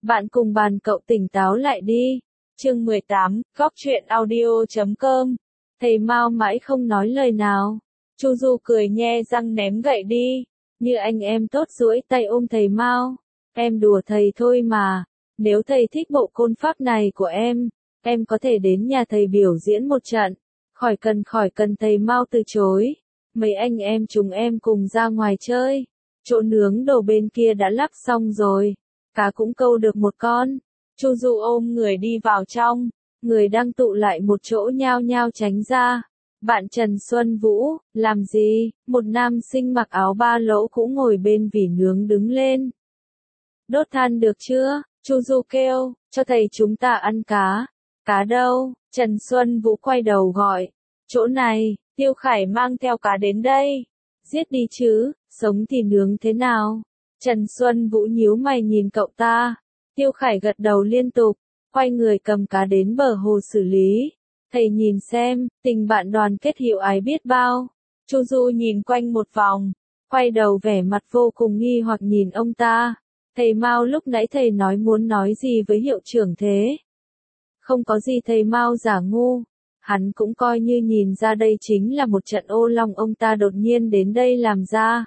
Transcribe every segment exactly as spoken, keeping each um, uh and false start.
Bạn cùng bàn cậu tỉnh táo lại đi. Chương mười tám, góc truyện audio chấm com. Thầy Mao mãi không nói lời nào. Chu Du cười nhe răng ném gậy đi. Như anh em tốt duỗi tay ôm thầy Mao. Em đùa thầy thôi mà. Nếu thầy thích bộ côn pháp này của em, em có thể đến nhà thầy biểu diễn một trận. Khỏi cần khỏi cần thầy Mao từ chối. Mấy anh em chúng em cùng ra ngoài chơi. Chỗ nướng đồ bên kia đã lắp xong rồi. Cá cũng câu được một con. Chu Du ôm người đi vào trong. Người đang tụ lại một chỗ nhao nhao tránh ra. Bạn Trần Xuân Vũ, làm gì? Một nam sinh mặc áo ba lỗ cũng ngồi bên vỉ nướng đứng lên. Đốt than được chưa? Chu Du kêu, cho thầy chúng ta ăn cá. Cá đâu? Trần Xuân Vũ quay đầu gọi. Chỗ này, Tiêu Khải mang theo cá đến đây. Giết đi chứ, sống thì nướng thế nào? Trần Xuân Vũ nhíu mày nhìn cậu ta. Tiêu Khải gật đầu liên tục, quay người cầm cá đến bờ hồ xử lý. Thầy nhìn xem, tình bạn đoàn kết hiệu ái biết bao. Chu Du nhìn quanh một vòng, quay đầu vẻ mặt vô cùng nghi hoặc nhìn ông ta. Thầy Mao lúc nãy thầy nói muốn nói gì với hiệu trưởng thế? Không có gì thầy Mao giả ngu. Hắn cũng coi như nhìn ra đây chính là một trận ô long ông ta đột nhiên đến đây làm ra.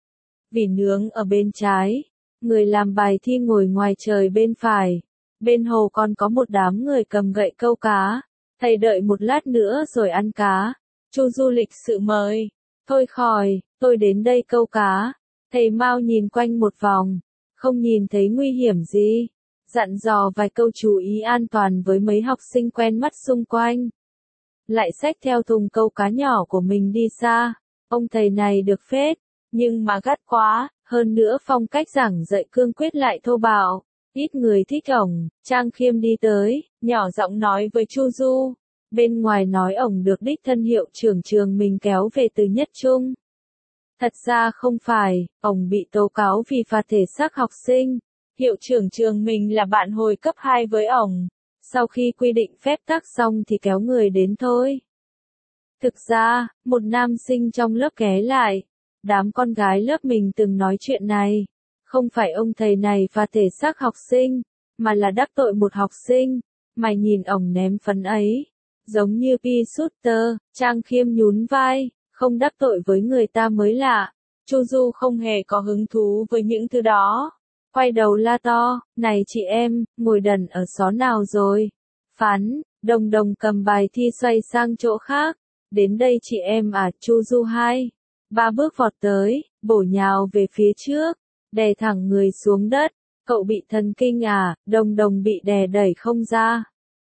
Vỉ nướng ở bên trái, người làm bài thi ngồi ngoài trời bên phải. Bên hồ còn có một đám người cầm gậy câu cá. Thầy đợi một lát nữa rồi ăn cá. Chu Du lịch sự mời. Thôi khỏi, tôi đến đây câu cá. Thầy Mao nhìn quanh một vòng, không nhìn thấy nguy hiểm gì. Dặn dò vài câu chú ý an toàn với mấy học sinh quen mắt xung quanh. Lại xách theo thùng câu cá nhỏ của mình đi xa. Ông thầy này được phết, nhưng mà gắt quá, hơn nữa phong cách giảng dạy cương quyết lại thô bạo. Ít người thích ổng. Trang Khiêm đi tới, nhỏ giọng nói với Chu Du. Bên ngoài nói ổng được đích thân hiệu trưởng trường mình kéo về từ Nhất Trung. Thật ra không phải, ổng bị tố cáo vì phạt thể xác học sinh. Hiệu trưởng trường mình là bạn hồi cấp hai với ổng. Sau khi quy định phép tắc xong thì kéo người đến thôi. Thực ra, một nam sinh trong lớp ké lại. Đám con gái lớp mình từng nói chuyện này. Không phải ông thầy này phạt thể xác học sinh, mà là đắc tội một học sinh. Mày nhìn ổng ném phấn ấy. Giống như Pi Shooter, Trang Khiêm nhún vai, không đắc tội với người ta mới lạ. Chu Du không hề có hứng thú với những thứ đó. Quay đầu la to, này chị em, ngồi đần ở xó nào rồi? Phán, Đồng Đồng cầm bài thi xoay sang chỗ khác. Đến đây chị em à, Chu Du hai. Ba bước vọt tới, bổ nhào về phía trước, đè thẳng người xuống đất. Cậu bị thần kinh à? Đồng Đồng bị đè đẩy không ra.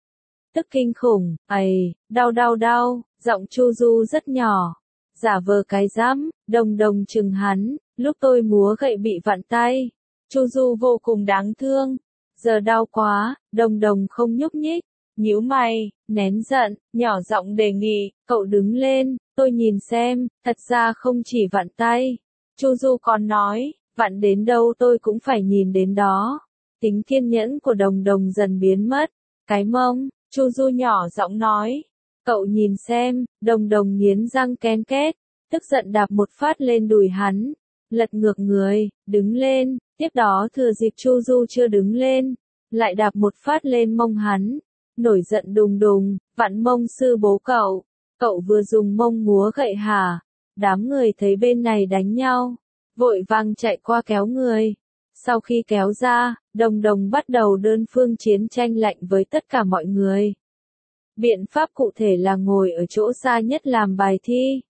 Tức kinh khủng, ầy, đau đau đau, giọng Chu Du rất nhỏ. Giả vờ cái rắm, Đồng Đồng chừng hắn, lúc tôi múa gậy bị vặn tay. Chu Du vô cùng đáng thương. Giờ đau quá, Đồng Đồng không nhúc nhích, nhíu mày, nén giận, nhỏ giọng đề nghị, cậu đứng lên, tôi nhìn xem, thật ra không chỉ vặn tay. Chu Du còn nói, vặn đến đâu tôi cũng phải nhìn đến đó. Tính kiên nhẫn của Đồng Đồng dần biến mất. Cái mông, Chu Du nhỏ giọng nói, cậu nhìn xem, Đồng Đồng nghiến răng ken két, tức giận đạp một phát lên đùi hắn, lật ngược người, đứng lên, tiếp đó thừa dịp Chu Du chưa đứng lên, lại đạp một phát lên mông hắn, nổi giận đùng đùng, vặn mông sư bố cậu, cậu vừa dùng mông múa gậy hả? Đám người thấy bên này đánh nhau, vội vàng chạy qua kéo người. Sau khi kéo ra, Đồng Đồng bắt đầu đơn phương chiến tranh lạnh với tất cả mọi người. Biện pháp cụ thể là ngồi ở chỗ xa nhất làm bài thi.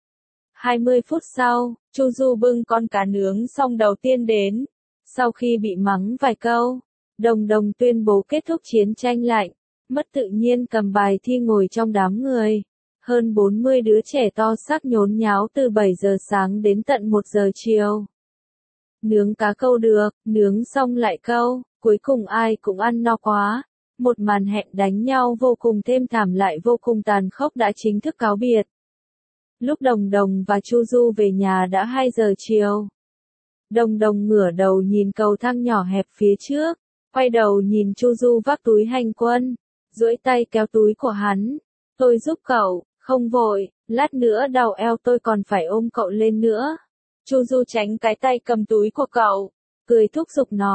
hai mươi phút sau, Chu Du bưng con cá nướng xong đầu tiên đến. Sau khi bị mắng vài câu, Đồng Đồng tuyên bố kết thúc chiến tranh lạnh, mất tự nhiên cầm bài thi ngồi trong đám người. Hơn bốn mươi đứa trẻ to xác nhốn nháo từ bảy giờ sáng đến tận một giờ chiều. Nướng cá câu được, nướng xong lại câu, cuối cùng ai cũng ăn no quá. Một màn hẹn đánh nhau vô cùng thê thảm lại vô cùng tàn khốc đã chính thức cáo biệt. Lúc Đồng Đồng và Chu Du về nhà đã hai giờ chiều. Đồng Đồng ngửa đầu nhìn cầu thang nhỏ hẹp phía trước, quay đầu nhìn Chu Du vác túi hành quân, duỗi tay kéo túi của hắn. Tôi giúp cậu, không vội, lát nữa đau eo tôi còn phải ôm cậu lên nữa. Chu Du tránh cái tay cầm túi của cậu, cười thúc giục nói,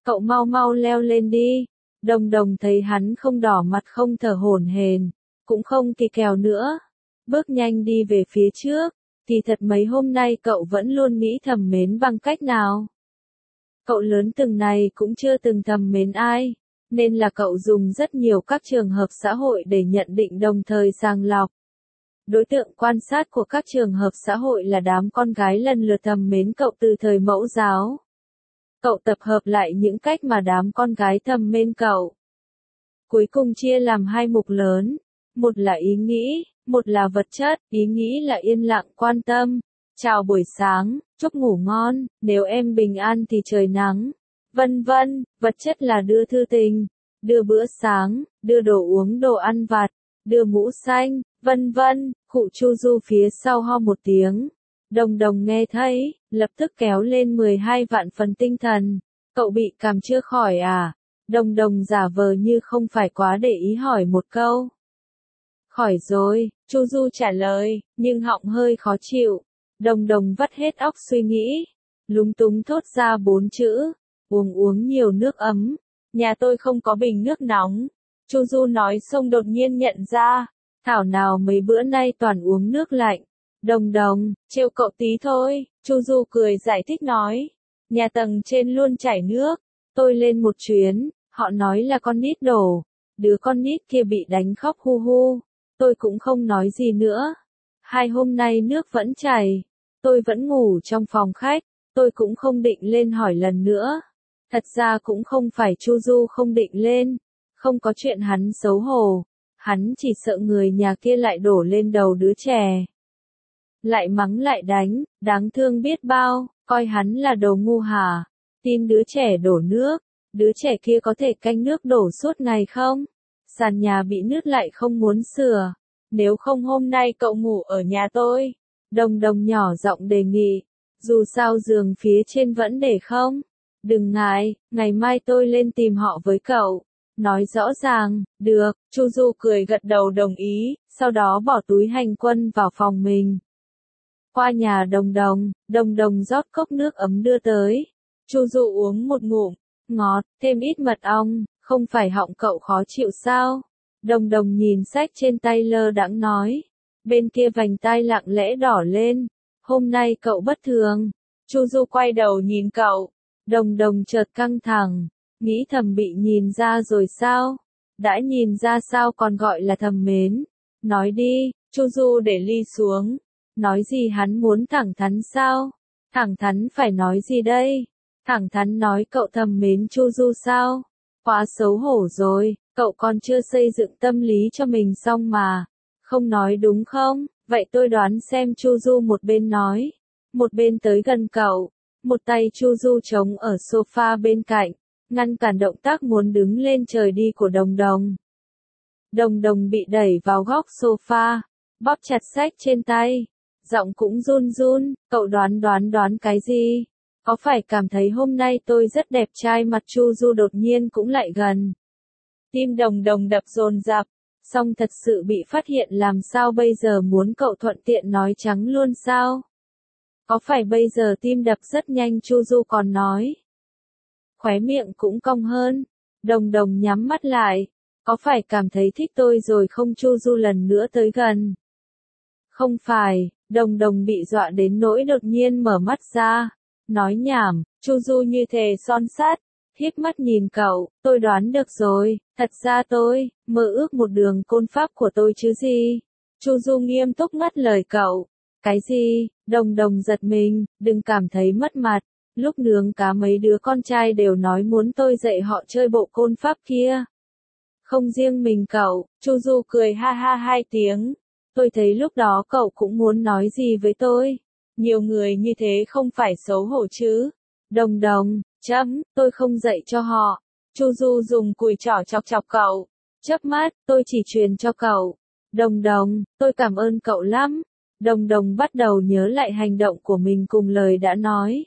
Cậu mau mau leo lên đi. Đồng đồng thấy hắn không đỏ mặt không thở hổn hển, cũng không kỳ kèo nữa. Bước nhanh đi về phía trước, thì thật mấy hôm nay cậu vẫn luôn nghĩ thầm mến bằng cách nào. Cậu lớn từng này cũng chưa từng thầm mến ai, nên là cậu dùng rất nhiều các trường hợp xã hội để nhận định đồng thời sàng lọc. Đối tượng quan sát của các trường hợp xã hội là đám con gái lần lượt thầm mến cậu từ thời mẫu giáo. Cậu tập hợp lại những cách mà đám con gái thầm mến cậu. Cuối cùng chia làm hai mục lớn, một là ý nghĩ, một là vật chất. Ý nghĩ là yên lặng quan tâm, chào buổi sáng, chúc ngủ ngon, nếu em bình an thì trời nắng, vân vân. Vật chất là đưa thư tình, đưa bữa sáng, đưa đồ uống đồ ăn vặt, đưa mũ xanh, vân vân. Khụ Chu Du phía sau ho một tiếng. Đồng đồng nghe thấy, lập tức kéo lên mười hai vạn phần tinh thần. Cậu bị cảm chưa khỏi à? Đồng đồng giả vờ như không phải quá để ý hỏi một câu. Khỏi rồi, Chu Du trả lời, nhưng họng hơi khó chịu. Đồng đồng vắt hết óc suy nghĩ, lúng túng thốt ra bốn chữ, uống uống nhiều nước ấm. Nhà tôi không có bình nước nóng. Chu Du nói xong đột nhiên nhận ra, thảo nào mấy bữa nay toàn uống nước lạnh. Đồng đồng, trêu cậu tí thôi. Chu Du cười giải thích nói, nhà tầng trên luôn chảy nước, tôi lên một chuyến, họ nói là con nít đổ, đứa con nít kia bị đánh khóc hu hu, tôi cũng không nói gì nữa. Hai hôm nay nước vẫn chảy, tôi vẫn ngủ trong phòng khách, tôi cũng không định lên hỏi lần nữa. Thật ra cũng không phải Chu Du không định lên, không có chuyện hắn xấu hổ, hắn chỉ sợ người nhà kia lại đổ lên đầu đứa trẻ. Lại mắng lại đánh, đáng thương biết bao, coi hắn là đồ ngu hả? Tin đứa trẻ đổ nước, đứa trẻ kia có thể canh nước đổ suốt ngày không? Sàn nhà bị nứt lại không muốn sửa, nếu không hôm nay cậu ngủ ở nhà tôi. Đồng đồng nhỏ giọng đề nghị, dù sao giường phía trên vẫn để không? Đừng ngại, ngày mai tôi lên tìm họ với cậu. Nói rõ ràng, được. Chu Du cười gật đầu đồng ý, sau đó bỏ túi hành quân vào phòng mình. Qua nhà đồng đồng, đồng đồng rót cốc nước ấm đưa tới. Chu Du uống một ngụm, ngọt, thêm ít mật ong, không phải họng cậu khó chịu sao? Đồng đồng nhìn sách trên tay lơ đãng nói. Bên kia vành tai lặng lẽ đỏ lên. Hôm nay cậu bất thường. Chu Du quay đầu nhìn cậu. Đồng đồng chợt căng thẳng, nghĩ thầm bị nhìn ra rồi sao? Đã nhìn ra sao còn gọi là thầm mến? Nói đi. Chu Du để ly xuống. Nói gì hắn muốn thẳng thắn sao? Thẳng thắn phải nói gì đây? Thẳng thắn nói cậu thầm mến Chu Du sao? Quá xấu hổ rồi, cậu còn chưa xây dựng tâm lý cho mình xong mà. Không nói đúng không? Vậy tôi đoán xem. Chu Du một bên nói, một bên tới gần cậu. Một tay Chu Du chống ở sofa bên cạnh, ngăn cản động tác muốn đứng lên trời đi của đồng đồng. Đồng đồng bị đẩy vào góc sofa, bóp chặt sách trên tay, giọng cũng run run. Cậu đoán đoán đoán cái gì? Có phải cảm thấy hôm nay tôi rất đẹp trai? Mặt Chu Du đột nhiên cũng lại gần. Tim đồng đồng đập dồn dập, song thật sự bị phát hiện làm sao bây giờ? Muốn cậu thuận tiện nói trắng luôn sao? Có phải bây giờ tim đập rất nhanh? Chu Du còn nói. Khóe miệng cũng cong hơn. Đồng đồng nhắm mắt lại. Có phải cảm thấy thích tôi rồi không? Chu Du lần nữa tới gần. Không phải. Đồng đồng bị dọa đến nỗi đột nhiên mở mắt ra. Nói nhảm. Chu Du như thề son sắt, híp mắt nhìn cậu. Tôi đoán được rồi, thật ra tôi mơ ước một đường côn pháp của tôi chứ gì. Chu Du nghiêm túc ngắt lời cậu. Cái gì? Đồng đồng giật mình, đừng cảm thấy mất mặt. Lúc nướng cá mấy đứa con trai đều nói muốn tôi dạy họ chơi bộ côn pháp kia. Không riêng mình cậu. Chu Du cười ha ha hai tiếng. Tôi thấy lúc đó cậu cũng muốn nói gì với tôi. Nhiều người như thế không phải xấu hổ chứ? Đồng đồng, chấm, tôi không dạy cho họ. Chu Du dùng cùi trỏ chọc chọc cậu. Chớp mắt, tôi chỉ truyền cho cậu. Đồng đồng, tôi cảm ơn cậu lắm. Đồng đồng bắt đầu nhớ lại hành động của mình cùng lời đã nói.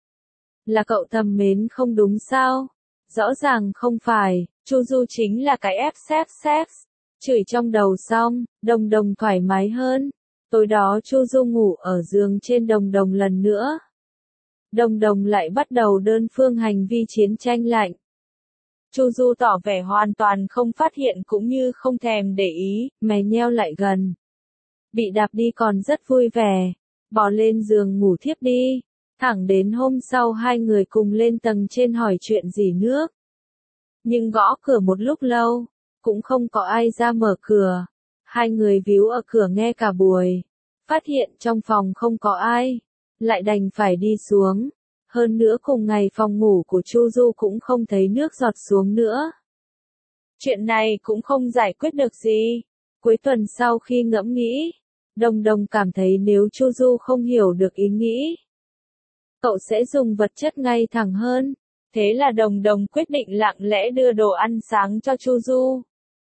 Là cậu thầm mến không đúng sao? Rõ ràng không phải. Chu Du chính là cái ép xếp sex. Chửi trong đầu xong, đồng đồng thoải mái hơn. Tối đó Chu Du ngủ ở giường trên đồng đồng lần nữa. Đồng Đồng lại bắt đầu đơn phương hành vi chiến tranh lạnh. Chu Du tỏ vẻ hoàn toàn không phát hiện cũng như không thèm để ý, mày nheo lại gần. Bị đạp đi còn rất vui vẻ, bỏ lên giường ngủ thiếp đi. Thẳng đến hôm sau hai người cùng lên tầng trên hỏi chuyện gì nước. Nhưng gõ cửa một lúc lâu, cũng không có ai ra mở cửa. Hai người víu ở cửa nghe cả buổi. Phát hiện trong phòng không có ai, lại đành phải đi xuống. Hơn nữa cùng ngày phòng ngủ của Chu Du cũng không thấy nước giọt xuống nữa. Chuyện này cũng không giải quyết được gì. Cuối tuần sau khi ngẫm nghĩ, Đồng Đồng cảm thấy nếu Chu Du không hiểu được ý nghĩ, cậu sẽ dùng vật chất ngay thẳng hơn. Thế là Đồng Đồng quyết định lặng lẽ đưa đồ ăn sáng cho Chu Du.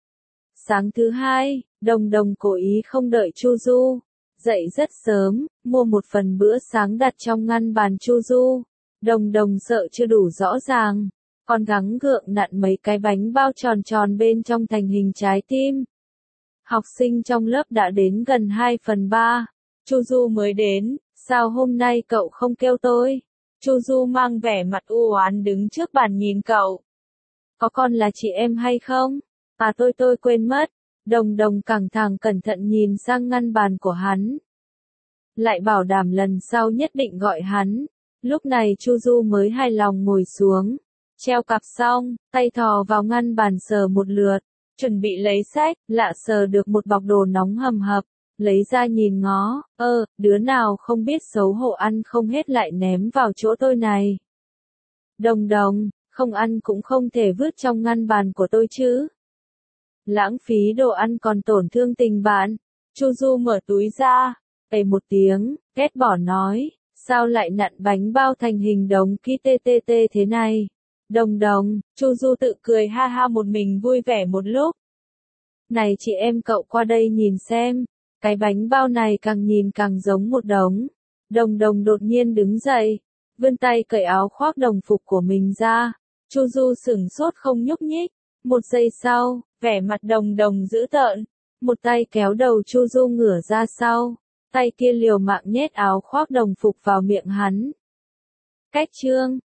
Sáng thứ hai, Đồng Đồng cố ý không đợi Chu Du. Dậy rất sớm, mua một phần bữa sáng đặt trong ngăn bàn Chu Du. Đồng Đồng sợ chưa đủ rõ ràng, còn gắng gượng nặn mấy cái bánh bao tròn tròn bên trong thành hình trái tim. Học sinh trong lớp đã đến gần hai phần ba. Chu Du mới đến, sao hôm nay cậu không kêu tôi? Chu Du mang vẻ mặt u oán đứng trước bàn nhìn cậu. Có con là chị em hay không? À tôi tôi quên mất. Đồng Đồng căng thẳng cẩn thận nhìn sang ngăn bàn của hắn. Lại bảo đảm lần sau nhất định gọi hắn. Lúc này Chu Du mới hài lòng ngồi xuống. Treo cặp xong, tay thò vào ngăn bàn sờ một lượt. Chuẩn bị lấy sách, lạ sờ được một bọc đồ nóng hầm hập. Lấy ra nhìn ngó, ơ, đứa nào không biết xấu hổ ăn không hết lại ném vào chỗ tôi này. Đồng Đồng, không ăn cũng không thể vứt trong ngăn bàn của tôi chứ. Lãng phí đồ ăn còn tổn thương tình bạn. Chu Du mở túi ra, ề một tiếng, ghét bỏ nói, sao lại nặn bánh bao thành hình đống ki tê tê tê thế này. Đồng Đồng, Chu Du tự cười ha ha một mình vui vẻ một lúc. Này chị em cậu qua đây nhìn xem, cái bánh bao này càng nhìn càng giống một đống. Đồng Đồng đột nhiên đứng dậy, vươn tay cởi áo khoác đồng phục của mình ra. Chu Du sửng sốt không nhúc nhích. Một giây sau, vẻ mặt Đồng Đồng dữ tợn, một tay kéo đầu Chu Du ngửa ra sau, tay kia liều mạng nhét áo khoác đồng phục vào miệng hắn. Cách chương